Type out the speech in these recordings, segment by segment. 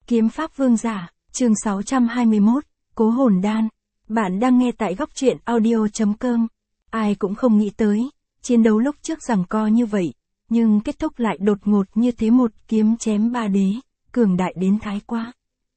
Kiếm pháp vương giả, chương 621, Cố hồn đan. Bạn đang nghe tại góc truyện audio.com. Ai cũng không nghĩ tới, chiến đấu lúc trước giằng co như vậy, nhưng kết thúc lại đột ngột như thế, một kiếm chém ba đế, cường đại đến thái quá.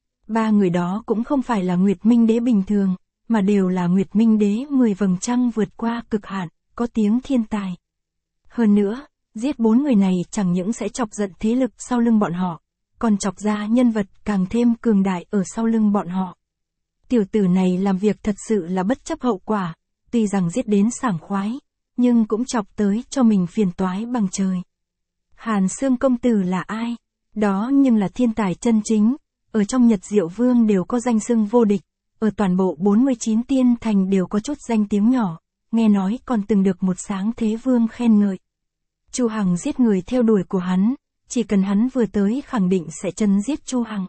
Ba người đó cũng không phải là Nguyệt Minh Đế bình thường, mà đều là Nguyệt Minh Đế 10 vầng trăng vượt qua cực hạn, có tiếng thiên tài. Hơn nữa, giết bốn người này chẳng những sẽ chọc giận thế lực sau lưng bọn họ, còn chọc ra nhân vật càng thêm cường đại ở sau lưng bọn họ. Tiểu tử này làm việc thật sự là bất chấp hậu quả, tuy rằng giết đến sảng khoái, nhưng cũng chọc tới cho mình phiền toái bằng trời. Hàn Xương công tử là ai? Đó nhưng là thiên tài chân chính, ở trong Nhật Diệu Vương đều có danh xưng vô địch, ở toàn bộ 49 tiên thành đều có chút danh tiếng nhỏ, nghe nói còn từng được một sáng thế vương khen ngợi. Chu Hằng giết người theo đuổi của hắn, chỉ cần hắn vừa tới khẳng định sẽ chân giết Chu Hằng.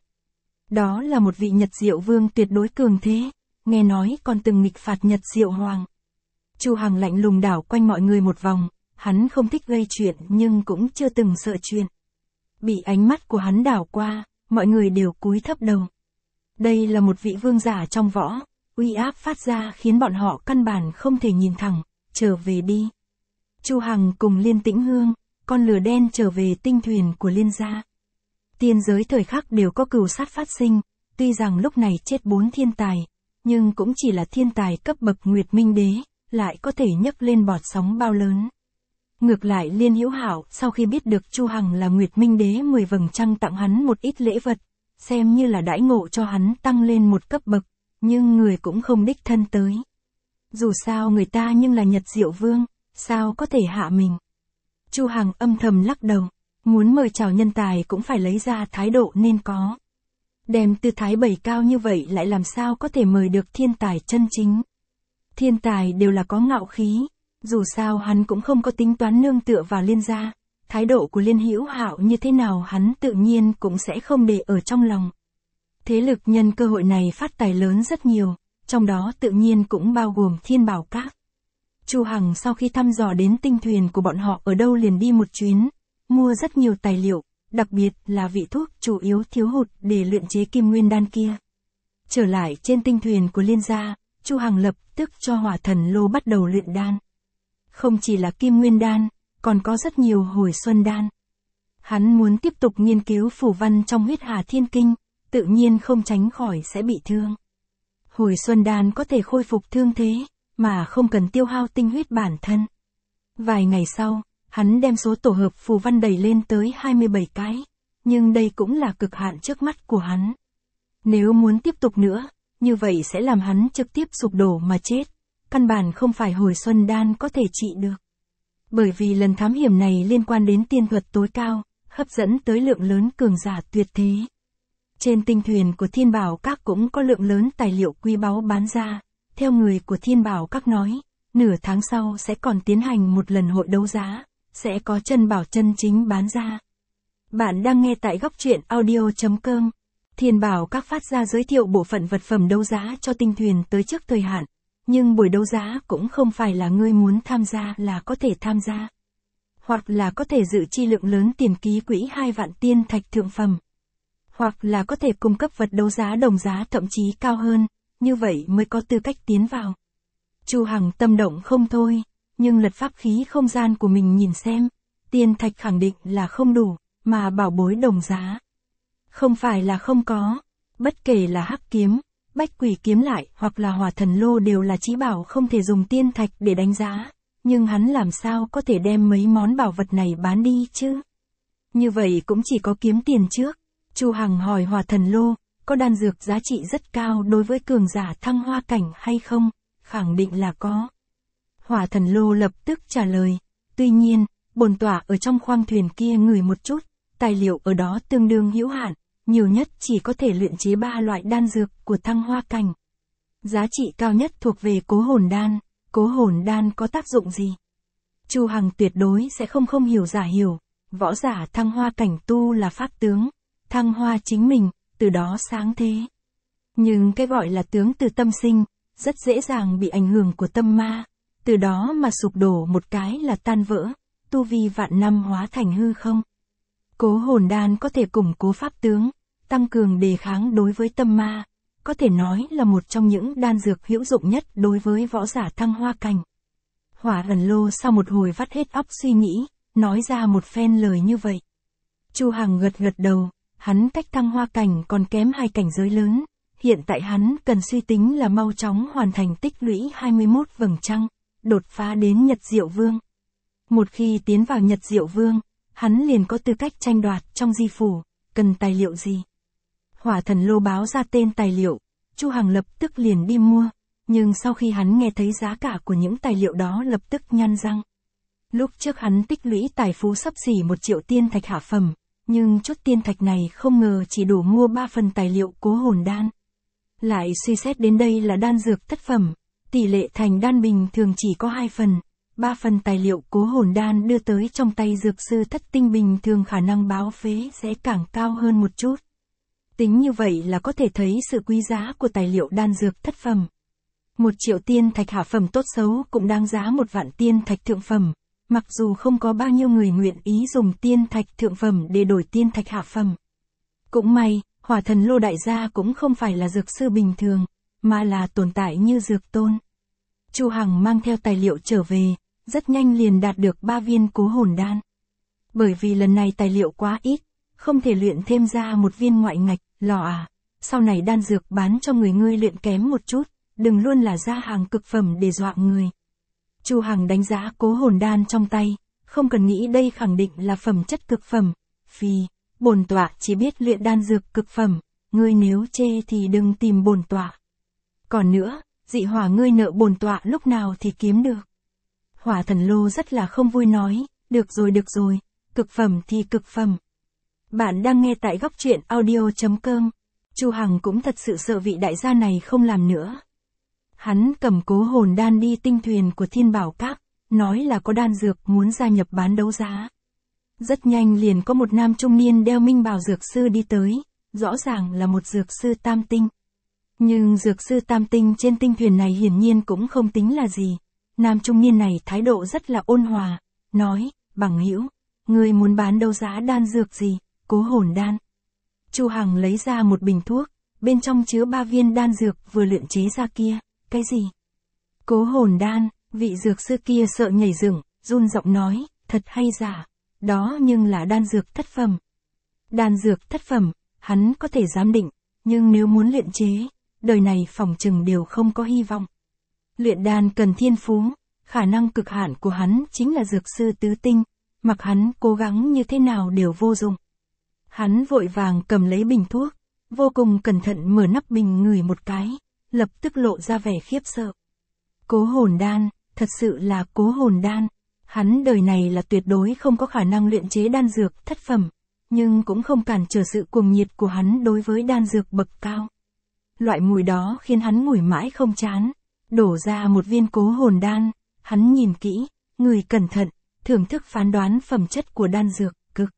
Đó là một vị Nhật Diệu Vương tuyệt đối cường thế, nghe nói còn từng nghịch phạt Nhật Diệu Hoàng. Chu Hằng lạnh lùng đảo quanh mọi người một vòng, hắn không thích gây chuyện nhưng cũng chưa từng sợ chuyện. Bị ánh mắt của hắn đảo qua, mọi người đều cúi thấp đầu. Đây là một vị vương giả trong võ, uy áp phát ra khiến bọn họ căn bản không thể nhìn thẳng, trở về đi. Chu Hằng cùng Liên Tĩnh Hương, con lửa đen trở về tinh thuyền của Liên gia. Tiên giới thời khắc đều có cừu sát phát sinh, tuy rằng lúc này chết 4 thiên tài, nhưng cũng chỉ là thiên tài cấp bậc Nguyệt Minh Đế, lại có thể nhấc lên bọt sóng bao lớn. Ngược lại Liên Hữu Hạo sau khi biết được Chu Hằng là Nguyệt Minh Đế 10 vầng trăng tặng hắn một ít lễ vật, xem như là đãi ngộ cho hắn tăng lên một cấp bậc, nhưng người cũng không đích thân tới. Dù sao người ta nhưng là Nhật Diệu Vương, sao có thể hạ mình. Chu Hằng âm thầm lắc đầu, muốn mời chào nhân tài cũng phải lấy ra thái độ nên có. Đem tư thái bày cao như vậy lại làm sao có thể mời được thiên tài chân chính. Thiên tài đều là có ngạo khí, dù sao hắn cũng không có tính toán nương tựa vào Liên gia, thái độ của Liên Hữu Hạo như thế nào hắn tự nhiên cũng sẽ không để ở trong lòng. Thế lực nhân cơ hội này phát tài lớn rất nhiều, trong đó tự nhiên cũng bao gồm Thiên Bảo Các. Chu Hằng sau khi thăm dò đến tinh thuyền của bọn họ ở đâu liền đi một chuyến, mua rất nhiều tài liệu, đặc biệt là vị thuốc chủ yếu thiếu hụt để luyện chế kim nguyên đan kia. Trở lại trên tinh thuyền của Liên gia, Chu Hằng lập tức cho Hỏa Thần Lô bắt đầu luyện đan. Không chỉ là kim nguyên đan, còn có rất nhiều hồi xuân đan. Hắn muốn tiếp tục nghiên cứu phù văn trong huyết hà thiên kinh, tự nhiên không tránh khỏi sẽ bị thương. Hồi xuân đan có thể khôi phục thương thế, mà không cần tiêu hao tinh huyết bản thân. Vài ngày sau, hắn đem số tổ hợp phù văn đẩy lên tới 27 cái, nhưng đây cũng là cực hạn trước mắt của hắn. Nếu muốn tiếp tục nữa, như vậy sẽ làm hắn trực tiếp sụp đổ mà chết, căn bản không phải hồi xuân đan có thể trị được. Bởi vì lần thám hiểm này liên quan đến tiên thuật tối cao, hấp dẫn tới lượng lớn cường giả tuyệt thế. Trên tinh thuyền của Thiên Bảo Các cũng có lượng lớn tài liệu quý báu bán ra, theo người của Thiên Bảo Các nói, nửa tháng sau sẽ còn tiến hành một lần hội đấu giá, sẽ có chân bảo chân chính bán ra. Bạn đang nghe tại góc truyện audio.com. Thiên Bảo Các phát ra giới thiệu bộ phận vật phẩm đấu giá cho tinh thuyền tới trước thời hạn, nhưng buổi đấu giá cũng không phải là ngươi muốn tham gia là có thể tham gia. Hoặc là có thể dự chi lượng lớn tiền ký quỹ 2 vạn tiên thạch thượng phẩm. Hoặc là có thể cung cấp vật đấu giá đồng giá thậm chí cao hơn, như vậy mới có tư cách tiến vào. Chu Hằng tâm động không thôi, nhưng lật pháp khí không gian của mình nhìn xem, tiên thạch khẳng định là không đủ, mà bảo bối đồng giá. Không phải là không có, bất kể là hắc kiếm, bách quỷ kiếm lại hoặc là Hỏa Thần Lô đều là chí bảo không thể dùng tiên thạch để đánh giá, nhưng hắn làm sao có thể đem mấy món bảo vật này bán đi chứ? Như vậy cũng chỉ có kiếm tiền trước. Chu Hằng hỏi Hỏa Thần Lô, có đan dược giá trị rất cao đối với cường giả thăng hoa cảnh hay không? Khẳng định là có. Hỏa Thần Lô lập tức trả lời, tuy nhiên, bổn tọa ở trong khoang thuyền kia ngửi một chút, tài liệu ở đó tương đương hữu hạn, nhiều nhất chỉ có thể luyện chế 3 loại đan dược của thăng hoa cảnh. Giá trị cao nhất thuộc về cố hồn đan. Cố hồn đan có tác dụng gì? Chu Hằng tuyệt đối sẽ không hiểu giả hiểu, võ giả thăng hoa cảnh tu là pháp tướng, thăng hoa chính mình, từ đó sáng thế. Nhưng cái gọi là tướng từ tâm sinh, rất dễ dàng bị ảnh hưởng của tâm ma, từ đó mà sụp đổ một cái là tan vỡ, tu vi vạn năm hóa thành hư không. Cố hồn đan có thể củng cố pháp tướng, tăng cường đề kháng đối với tâm ma, có thể nói là một trong những đan dược hữu dụng nhất đối với võ giả thăng hoa cảnh. Hỏa Ẩn Lô sau một hồi vắt hết óc suy nghĩ, nói ra một phen lời như vậy. Chu Hằng gật gật đầu, hắn cách thăng hoa cảnh còn kém 2 cảnh giới lớn, hiện tại hắn cần suy tính là mau chóng hoàn thành tích lũy 21 vầng trăng, đột phá đến Nhật Diệu Vương. Một khi tiến vào Nhật Diệu Vương, hắn liền có tư cách tranh đoạt trong di phủ, cần tài liệu gì. Hỏa Thần Lô báo ra tên tài liệu, Chu Hằng lập tức liền đi mua, nhưng sau khi hắn nghe thấy giá cả của những tài liệu đó lập tức nhăn răng. Lúc trước hắn tích lũy tài phú xấp xỉ 1 triệu tiên thạch hạ phẩm, nhưng chút tiên thạch này không ngờ chỉ đủ mua 3 phần tài liệu cố hồn đan. Lại suy xét đến đây là đan dược thất phẩm, tỷ lệ thành đan bình thường chỉ có 2 phần, 3 phần tài liệu cố hồn đan đưa tới trong tay dược sư thất tinh bình thường khả năng báo phế sẽ càng cao hơn một chút. Tính như vậy là có thể thấy sự quý giá của tài liệu đan dược thất phẩm. 1 triệu tiên thạch hạ phẩm tốt xấu cũng đáng giá 1 vạn tiên thạch thượng phẩm, mặc dù không có bao nhiêu người nguyện ý dùng tiên thạch thượng phẩm để đổi tiên thạch hạ phẩm. Cũng may, Hỏa Thần Lô đại gia cũng không phải là dược sư bình thường, mà là tồn tại như dược tôn. Chu Hằng mang theo tài liệu trở về, rất nhanh liền đạt được 3 viên cố hồn đan. Bởi vì lần này tài liệu quá ít, không thể luyện thêm ra 1 viên ngoại ngạch, lò à, sau này đan dược bán cho người ngươi luyện kém một chút, đừng luôn là ra hàng cực phẩm để dọa người. Chu Hằng đánh giá cố hồn đan trong tay, không cần nghĩ đây khẳng định là phẩm chất cực phẩm, vì bổn tọa chỉ biết luyện đan dược cực phẩm, ngươi nếu chê thì đừng tìm bổn tọa. Còn nữa, dị hỏa ngươi nợ bổn tọa lúc nào thì kiếm được. Hỏa Thần Lô rất là không vui nói, được rồi, cực phẩm thì cực phẩm. Bạn đang nghe tại góc truyện audio.com. Chu Hằng cũng thật sự sợ vị đại gia này không làm nữa. Hắn cầm cố hồn đan đi tinh thuyền của Thiên Bảo Các, nói là có đan dược muốn gia nhập bán đấu giá. Rất nhanh liền có một nam trung niên đeo minh bào dược sư đi tới, rõ ràng là một dược sư tam tinh. Nhưng dược sư tam tinh trên tinh thuyền này hiển nhiên cũng không tính là gì. Nam trung niên này thái độ rất là ôn hòa, nói, bằng hữu, ngươi muốn bán đấu giá đan dược gì, cố hồn đan. Chu Hằng lấy ra một bình thuốc, bên trong chứa 3 viên đan dược vừa luyện chế ra kia, cái gì? Cố hồn đan, vị dược sư kia sợ nhảy dựng, run giọng nói, thật hay giả, đó nhưng là đan dược thất phẩm. Đan dược thất phẩm, hắn có thể giám định, nhưng nếu muốn luyện chế, đời này phòng chừng đều không có hy vọng. Luyện đan cần thiên phú, khả năng cực hạn của hắn chính là dược sư tứ tinh, mặc hắn cố gắng như thế nào đều vô dụng. Hắn vội vàng cầm lấy bình thuốc, vô cùng cẩn thận mở nắp bình ngửi một cái, lập tức lộ ra vẻ khiếp sợ. Cố hồn đan, thật sự là cố hồn đan, hắn đời này là tuyệt đối không có khả năng luyện chế đan dược thất phẩm, nhưng cũng không cản trở sự cuồng nhiệt của hắn đối với đan dược bậc cao. Loại mùi đó khiến hắn ngửi mãi không chán, đổ ra một viên cố hồn đan, hắn nhìn kỹ, ngửi cẩn thận, thưởng thức phán đoán phẩm chất của đan dược,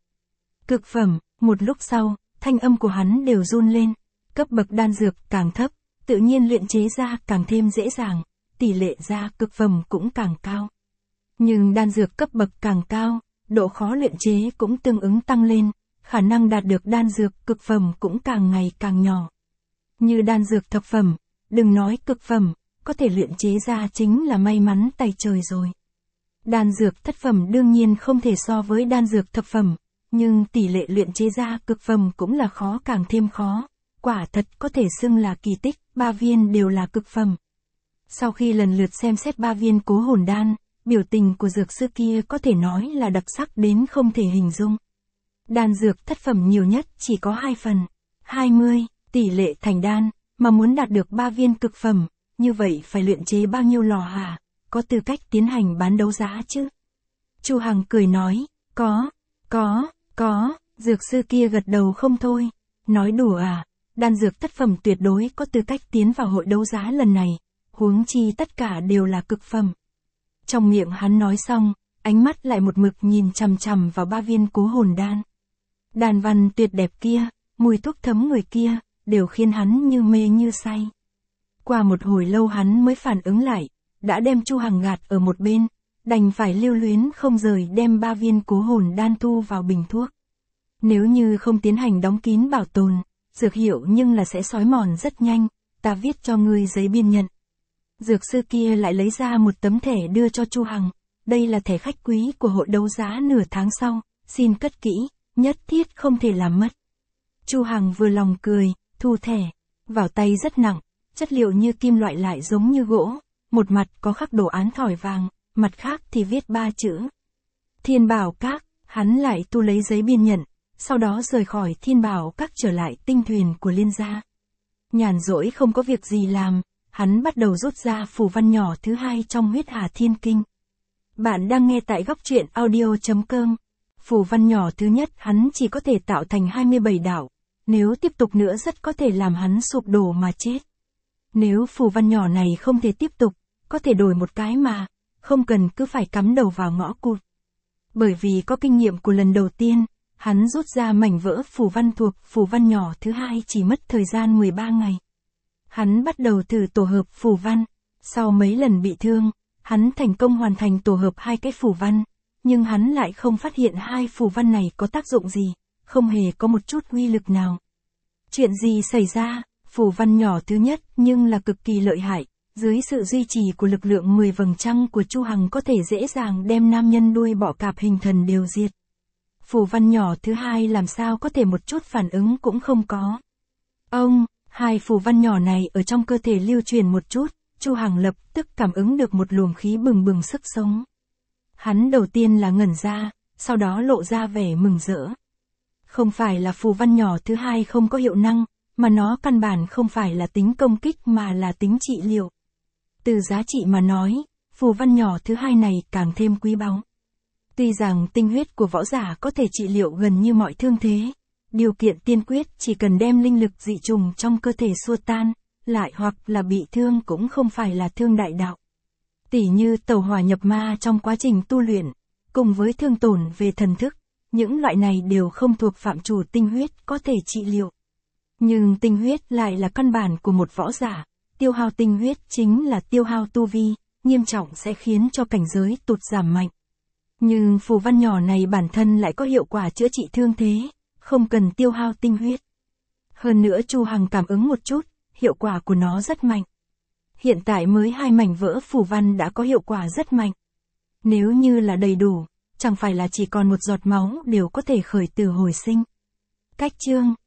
cực phẩm. Một lúc sau, thanh âm của hắn đều run lên, cấp bậc đan dược càng thấp, tự nhiên luyện chế ra càng thêm dễ dàng, tỷ lệ ra cực phẩm cũng càng cao. Nhưng đan dược cấp bậc càng cao, độ khó luyện chế cũng tương ứng tăng lên, khả năng đạt được đan dược cực phẩm cũng càng ngày càng nhỏ. Như đan dược thập phẩm, đừng nói cực phẩm, có thể luyện chế ra chính là may mắn tay trời rồi. Đan dược thất phẩm đương nhiên không thể so với đan dược thập phẩm, nhưng tỷ lệ luyện chế ra cực phẩm cũng là khó càng thêm khó, quả thật có thể xưng là kỳ tích, 3 viên đều là cực phẩm. Sau khi lần lượt xem xét 3 viên cố hồn đan, biểu tình của dược sư kia có thể nói là đặc sắc đến không thể hình dung. Đan dược thất phẩm nhiều nhất chỉ có 2 phần, 20, tỷ lệ thành đan, mà muốn đạt được 3 viên cực phẩm, như vậy phải luyện chế bao nhiêu lò hả, có tư cách tiến hành bán đấu giá chứ? Chu Hằng cười nói, có, dược sư kia gật đầu không thôi, nói đùa à, đan dược thất phẩm tuyệt đối có tư cách tiến vào hội đấu giá lần này, huống chi tất cả đều là cực phẩm. Trong miệng hắn nói xong, ánh mắt lại một mực nhìn chằm chằm vào 3 viên cố hồn đan. Đàn văn tuyệt đẹp kia, mùi thuốc thấm người kia, đều khiến hắn như mê như say. Qua một hồi lâu hắn mới phản ứng lại, đã đem Chu Hằng gạt ở một bên, đành phải lưu luyến không rời đem 3 viên cố hồn đan thu vào bình thuốc. Nếu như không tiến hành đóng kín bảo tồn, dược hiệu nhưng là sẽ xói mòn rất nhanh, ta viết cho ngươi giấy biên nhận. Dược sư kia lại lấy ra một tấm thẻ đưa cho Chu Hằng, đây là thẻ khách quý của hội đấu giá nửa tháng sau, xin cất kỹ, nhất thiết không thể làm mất. Chu Hằng vừa lòng cười, thu thẻ, vào tay rất nặng, chất liệu như kim loại lại giống như gỗ, một mặt có khắc đồ án thỏi vàng, mặt khác thì viết 3 chữ. Thiên Bảo Các, hắn lại tu lấy giấy biên nhận, sau đó rời khỏi Thiên Bảo Các trở lại tinh thuyền của Liên gia. Nhàn rỗi không có việc gì làm, hắn bắt đầu rút ra phù văn nhỏ thứ 2 trong Huyết Hà Thiên Kinh. Bạn đang nghe tại góc truyện audio.com. Phù văn nhỏ thứ nhất hắn chỉ có thể tạo thành 27 đạo, nếu tiếp tục nữa rất có thể làm hắn sụp đổ mà chết. Nếu phù văn nhỏ này không thể tiếp tục, có thể đổi một cái mà, không cần cứ phải cắm đầu vào ngõ cụt. Bởi vì có kinh nghiệm của lần đầu tiên, hắn rút ra mảnh vỡ phù văn thuộc phù văn nhỏ thứ 2 chỉ mất thời gian 13 ngày. Hắn bắt đầu thử tổ hợp phù văn, sau mấy lần bị thương, hắn thành công hoàn thành tổ hợp 2 cái phù văn, nhưng hắn lại không phát hiện 2 phù văn này có tác dụng gì, không hề có một chút uy lực nào. Chuyện gì xảy ra? Phù văn nhỏ thứ nhất nhưng là cực kỳ lợi hại, dưới sự duy trì của lực lượng 10 vầng trăng của Chu Hằng có thể dễ dàng đem nam nhân đuôi bọ cạp hình thần đều diệt. Phù văn nhỏ thứ 2 làm sao có thể một chút phản ứng cũng không có. 2 phù văn nhỏ này ở trong cơ thể lưu truyền một chút, Chu Hằng lập tức cảm ứng được một luồng khí bừng bừng sức sống. Hắn đầu tiên là ngẩn ra, sau đó lộ ra vẻ mừng rỡ. Không phải là phù văn nhỏ thứ 2 không có hiệu năng, mà nó căn bản không phải là tính công kích mà là tính trị liệu. Từ giá trị mà nói, phù văn nhỏ thứ 2 này càng thêm quý báu. Tuy rằng tinh huyết của võ giả có thể trị liệu gần như mọi thương thế, điều kiện tiên quyết chỉ cần đem linh lực dị trùng trong cơ thể xua tan, lại hoặc là bị thương cũng không phải là thương đại đạo. Tỉ như tẩu hỏa nhập ma trong quá trình tu luyện, cùng với thương tổn về thần thức, những loại này đều không thuộc phạm trù tinh huyết có thể trị liệu. Nhưng tinh huyết lại là căn bản của một võ giả, tiêu hao tinh huyết chính là tiêu hao tu vi, nghiêm trọng sẽ khiến cho cảnh giới tụt giảm mạnh. Nhưng phù văn nhỏ này bản thân lại có hiệu quả chữa trị thương thế, không cần tiêu hao tinh huyết. Hơn nữa Chu Hằng cảm ứng một chút, hiệu quả của nó rất mạnh. Hiện tại mới 2 mảnh vỡ phù văn đã có hiệu quả rất mạnh. Nếu như là đầy đủ, chẳng phải là chỉ còn một giọt máu đều có thể khởi tử hồi sinh. Cách chương